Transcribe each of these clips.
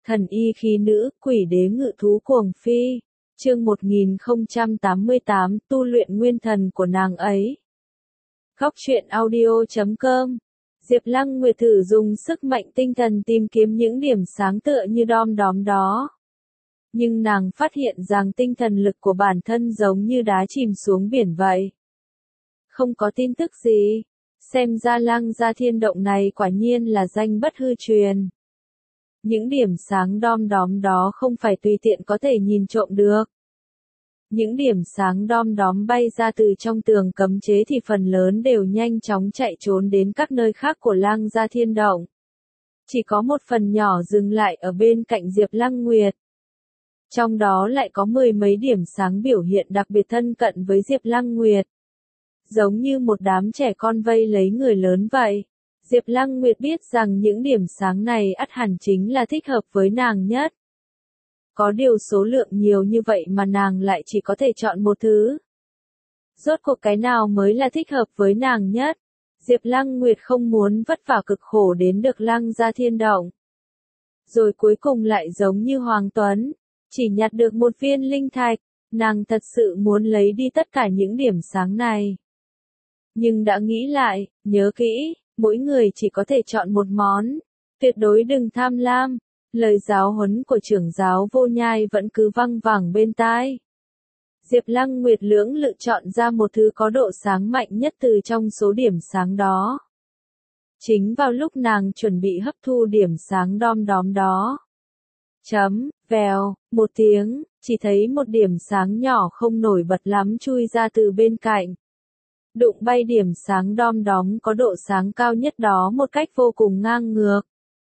Thần y khí nữ, quỷ đế ngự thú cuồng phi. Chương 1088, tu luyện nguyên thần của nàng ấy. Góc truyện audio.com. Diệp Lăng Nguyệt thử dùng sức mạnh tinh thần tìm kiếm những điểm sáng tựa như đom đóm đó. Nhưng nàng phát hiện rằng tinh thần lực của bản thân giống như đá chìm xuống biển vậy. Không có tin tức gì. Xem ra Lăng Gia Thiên Động này quả nhiên là danh bất hư truyền. Những điểm sáng đom đóm đó không phải tùy tiện có thể nhìn trộm được. Những điểm sáng đom đóm bay ra từ trong tường cấm chế thì phần lớn đều nhanh chóng chạy trốn đến các nơi khác của Lăng Gia Thiên Động. Chỉ có một phần nhỏ dừng lại ở bên cạnh Diệp Lăng Nguyệt. Trong đó lại có mười mấy điểm sáng biểu hiện đặc biệt thân cận với Diệp Lăng Nguyệt. Giống như một đám trẻ con vây lấy người lớn vậy. Diệp Lăng Nguyệt biết rằng những điểm sáng này ắt hẳn chính là thích hợp với nàng nhất. Có điều số lượng nhiều như vậy mà nàng lại chỉ có thể chọn một thứ. Rốt cuộc cái nào mới là thích hợp với nàng nhất? Diệp Lăng Nguyệt không muốn vất vả cực khổ đến được Lăng Gia Thiên Động. Rồi cuối cùng lại giống như Hoàng Tuấn, chỉ nhặt được một viên linh thạch, nàng thật sự muốn lấy đi tất cả những điểm sáng này. Nhưng đã nghĩ lại, nhớ kỹ, mỗi người chỉ có thể chọn một món, tuyệt đối đừng tham lam. Lời giáo huấn của trưởng giáo Vô Nhai vẫn cứ văng vẳng bên tai. Diệp Lăng Nguyệt lưỡng lự chọn ra một thứ có độ sáng mạnh nhất từ trong số điểm sáng đó. Chính vào lúc nàng chuẩn bị hấp thu điểm sáng đom đóm đó. Vèo, một tiếng, chỉ thấy một điểm sáng nhỏ không nổi bật lắm chui ra từ bên cạnh. Đụng bay điểm sáng đom đóm có độ sáng cao nhất đó một cách vô cùng ngang ngược.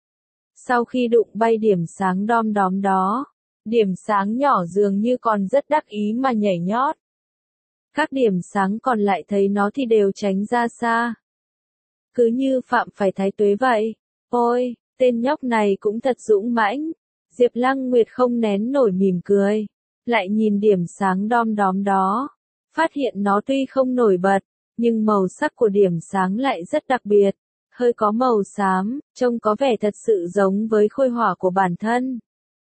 Sau khi đụng bay điểm sáng đom đóm đó, điểm sáng nhỏ dường như còn rất đắc ý mà nhảy nhót. Các điểm sáng còn lại thấy nó thì đều tránh ra xa. Cứ như phạm phải thái tuế vậy. Ôi, tên nhóc này cũng thật dũng mãnh. Diệp Lăng Nguyệt không nén nổi mỉm cười. Lại nhìn điểm sáng đom đóm đó. Phát hiện nó tuy không nổi bật, nhưng màu sắc của điểm sáng lại rất đặc biệt. Hơi có màu xám, trông có vẻ thật sự giống với khôi hỏa của bản thân.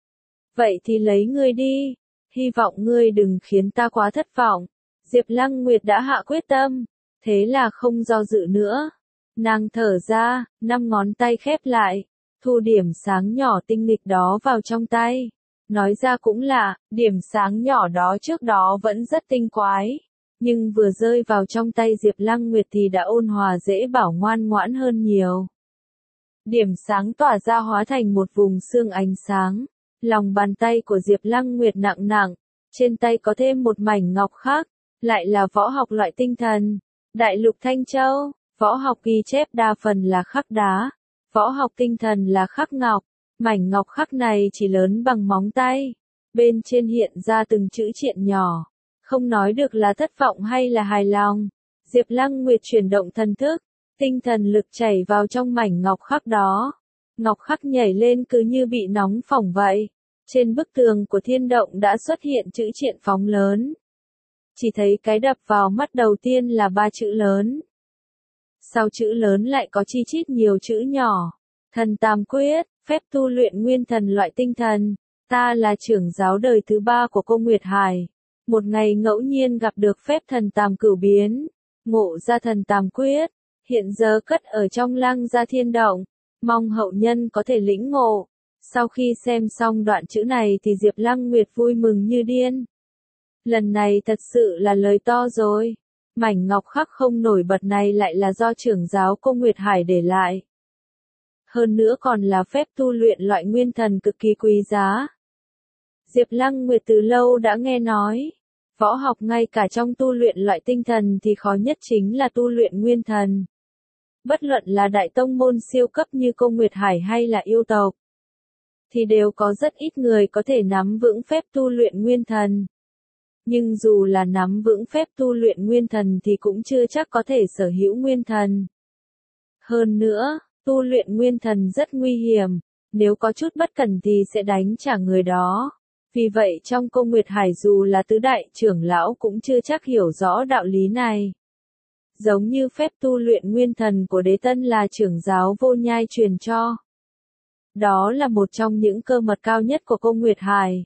Vậy thì lấy ngươi đi, hy vọng ngươi đừng khiến ta quá thất vọng. Diệp Lăng Nguyệt đã hạ quyết tâm, thế là không do dự nữa. Nàng thở ra, 5 ngón tay khép lại, thu điểm sáng nhỏ tinh nghịch đó vào trong tay. Nói ra cũng lạ, điểm sáng nhỏ đó trước đó vẫn rất tinh quái. Nhưng vừa rơi vào trong tay Diệp Lăng Nguyệt thì đã ôn hòa dễ bảo ngoan ngoãn hơn nhiều. Điểm sáng tỏa ra hóa thành một vùng sương ánh sáng. Lòng bàn tay của Diệp Lăng Nguyệt nặng nặng, trên tay có thêm một mảnh ngọc khác, lại là võ học loại tinh thần. Đại lục Thanh Châu, võ học ghi chép đa phần là khắc đá, võ học tinh thần là khắc ngọc. Mảnh ngọc khắc này chỉ lớn bằng móng tay, bên trên hiện ra từng chữ triện nhỏ. Không nói được là thất vọng hay là hài lòng. Diệp Lăng Nguyệt chuyển động thần thức, tinh thần lực chảy vào trong mảnh ngọc khắc đó. Ngọc khắc nhảy lên cứ như bị nóng phỏng vậy. Trên bức tường của thiên động đã xuất hiện chữ triện phóng lớn. Chỉ thấy cái đập vào mắt đầu tiên là 3 chữ lớn. Sau chữ lớn lại có chi chít nhiều chữ nhỏ. Thần Tam Quyết, phép tu luyện nguyên thần loại tinh thần. Ta là trưởng giáo đời thứ 3 của cô Nguyệt Hải. Một ngày ngẫu nhiên gặp được phép thần tam cửu biến, ngộ ra thần tam quyết, hiện giờ cất ở trong Lăng Gia Thiên Động, mong hậu nhân có thể lĩnh ngộ. Sau khi xem xong đoạn chữ này thì Diệp Lăng Nguyệt vui mừng như điên. Lần này thật sự là lời to rồi, mảnh ngọc khắc không nổi bật này lại là do trưởng giáo cô Nguyệt Hải để lại. Hơn nữa còn là phép tu luyện loại nguyên thần cực kỳ quý giá. Diệp Lăng Nguyệt từ lâu đã nghe nói, võ học ngay cả trong tu luyện loại tinh thần thì khó nhất chính là tu luyện nguyên thần. Bất luận là đại tông môn siêu cấp như cô Nguyệt Hải hay là yêu tộc, thì đều có rất ít người có thể nắm vững phép tu luyện nguyên thần. Nhưng dù là nắm vững phép tu luyện nguyên thần thì cũng chưa chắc có thể sở hữu nguyên thần. Hơn nữa, tu luyện nguyên thần rất nguy hiểm, nếu có chút bất cẩn thì sẽ đánh trả người đó. Vì vậy trong cô Nguyệt Hải dù là tứ đại trưởng lão cũng chưa chắc hiểu rõ đạo lý này. Giống như phép tu luyện nguyên thần của đế tân là trưởng giáo Vô Nhai truyền cho. Đó là một trong những cơ mật cao nhất của cô Nguyệt Hải.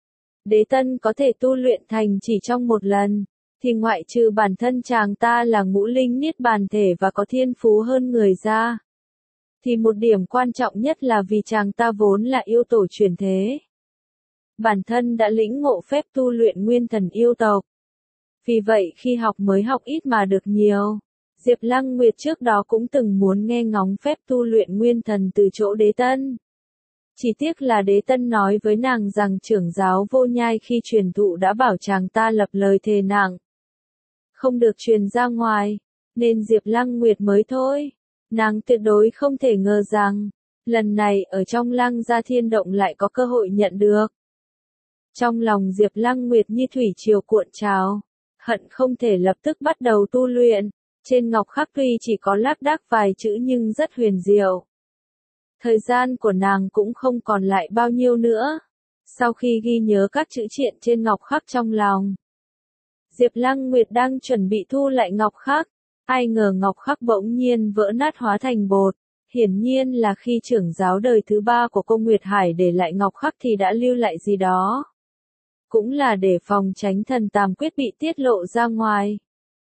Đế Tân có thể tu luyện thành chỉ trong một lần, thì ngoại trừ bản thân chàng ta là ngũ linh niết bàn thể và có thiên phú hơn người ra, thì một điểm quan trọng nhất là vì chàng ta vốn là yêu tổ chuyển thế. Bản thân đã lĩnh ngộ phép tu luyện nguyên thần yêu tộc. Vì vậy khi học mới học ít mà được nhiều. Diệp Lăng Nguyệt trước đó cũng từng muốn nghe ngóng phép tu luyện nguyên thần từ chỗ Đế Tân. Chỉ tiếc là Đế Tân nói với nàng rằng trưởng giáo Vô Nhai khi truyền thụ đã bảo chàng ta lập lời thề nặng, không được truyền ra ngoài, nên Diệp Lăng Nguyệt mới thôi. Nàng tuyệt đối không thể ngờ rằng, lần này ở trong Lăng Gia Thiên Động lại có cơ hội nhận được. Trong lòng Diệp Lăng Nguyệt như thủy triều cuộn trào, hận không thể lập tức bắt đầu tu luyện. Trên ngọc khắc tuy chỉ có lác đác vài chữ nhưng rất huyền diệu. Thời gian của nàng cũng không còn lại bao nhiêu nữa. Sau khi ghi nhớ các chữ triện trên ngọc khắc trong lòng, Diệp Lăng Nguyệt đang chuẩn bị thu lại ngọc khắc. Ai ngờ ngọc khắc bỗng nhiên vỡ nát hóa thành bột. Hiển nhiên là khi trưởng giáo đời thứ 3 của cô Nguyệt Hải để lại ngọc khắc thì đã lưu lại gì đó. Cũng là để phòng tránh thần tàm quyết bị tiết lộ ra ngoài.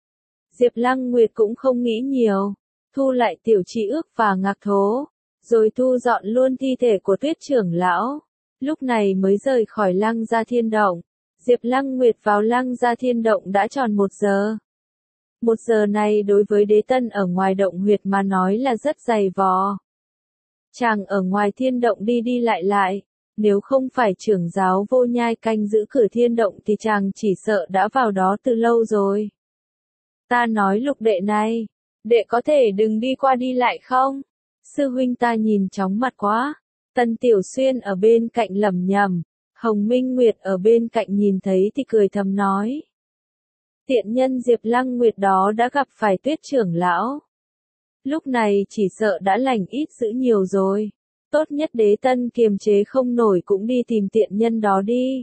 Diệp Lăng Nguyệt cũng không nghĩ nhiều, thu lại tiểu trì ước và ngạc thố, rồi thu dọn luôn thi thể của Tuyết trưởng lão. Lúc này mới rời khỏi Lăng Gia Thiên Động. Diệp Lăng Nguyệt vào Lăng Gia Thiên Động đã tròn 1 giờ. 1 giờ này đối với Đế Tân ở ngoài động huyệt mà nói là rất dày vò. Chàng ở ngoài thiên động đi đi lại lại, nếu không phải trưởng giáo Vô Nhai canh giữ cửa thiên động thì chàng chỉ sợ đã vào đó từ lâu rồi. Ta nói Lục đệ này, đệ có thể đừng đi qua đi lại không? Sư huynh ta nhìn chóng mặt quá. Tân Tiểu Xuyên ở bên cạnh lẩm nhẩm, Hồng Minh Nguyệt ở bên cạnh nhìn thấy thì cười thầm nói. Tiện nhân Diệp Lăng Nguyệt đó đã gặp phải Tuyết trưởng lão. Lúc này chỉ sợ đã lành ít dữ nhiều rồi. Tốt nhất Đế Tân kiềm chế không nổi cũng đi tìm tiện nhân đó đi.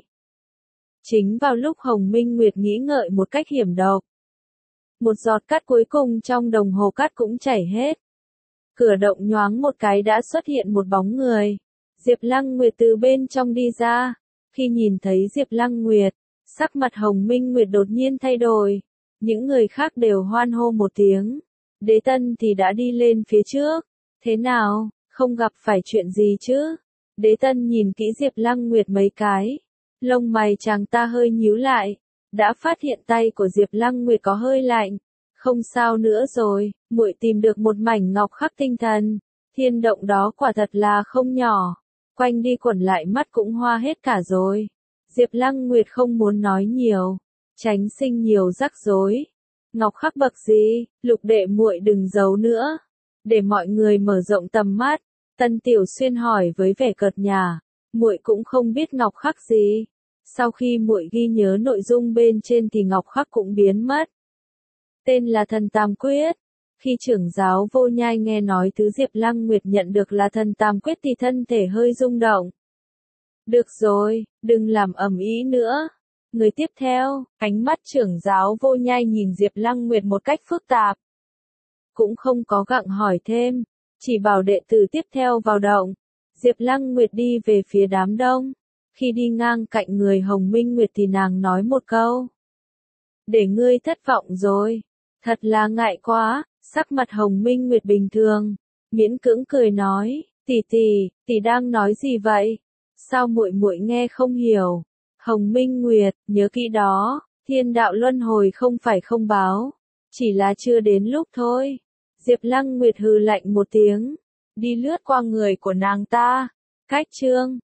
Chính vào lúc Hồng Minh Nguyệt nghĩ ngợi một cách hiểm độc, một giọt cát cuối cùng trong đồng hồ cát cũng chảy hết. Cửa động nhoáng một cái đã xuất hiện một bóng người. Diệp Lăng Nguyệt từ bên trong đi ra. Khi nhìn thấy Diệp Lăng Nguyệt, sắc mặt Hồng Minh Nguyệt đột nhiên thay đổi. Những người khác đều hoan hô một tiếng. Đế Tân thì đã đi lên phía trước. Thế nào, không gặp phải chuyện gì chứ? Đế Tân nhìn kỹ Diệp Lăng Nguyệt mấy cái. Lông mày chàng ta hơi nhíu lại. Đã phát hiện tay của Diệp Lăng Nguyệt có hơi lạnh. Không sao nữa rồi, muội tìm được một mảnh ngọc khắc tinh thần. Thiên động đó quả thật là không nhỏ. Quanh đi quẩn lại mắt cũng hoa hết cả rồi. Diệp Lăng Nguyệt không muốn nói nhiều, tránh sinh nhiều rắc rối. Ngọc khắc bậc gì, Lục đệ muội đừng giấu nữa. Để mọi người mở rộng tầm mắt, Tân Tiểu Xuyên hỏi với vẻ cợt nhả, muội cũng không biết ngọc khắc gì. Sau khi muội ghi nhớ nội dung bên trên thì ngọc khắc cũng biến mất. Tên là Thần Tam Quyết. Khi trưởng giáo Vô Nhai nghe nói thứ Diệp Lăng Nguyệt nhận được là Thần Tam Quyết thì thân thể hơi rung động. Được rồi, đừng làm ầm ĩ nữa. Người tiếp theo, ánh mắt trưởng giáo Vô Nhai nhìn Diệp Lăng Nguyệt một cách phức tạp. Cũng không có gặng hỏi thêm, chỉ bảo đệ tử tiếp theo vào động. Diệp Lăng Nguyệt đi về phía đám đông. Khi đi ngang cạnh người Hồng Minh Nguyệt thì nàng nói một câu. Để ngươi thất vọng rồi. Thật là ngại quá. Sắc mặt Hồng Minh Nguyệt bình thường, miễn cưỡng cười nói, tỷ đang nói gì vậy? Sao muội muội nghe không hiểu? Hồng Minh Nguyệt, nhớ kỹ đó, thiên đạo luân hồi không phải không báo, chỉ là chưa đến lúc thôi. Diệp Lăng Nguyệt hừ lạnh một tiếng, đi lướt qua người của nàng ta. Cách chương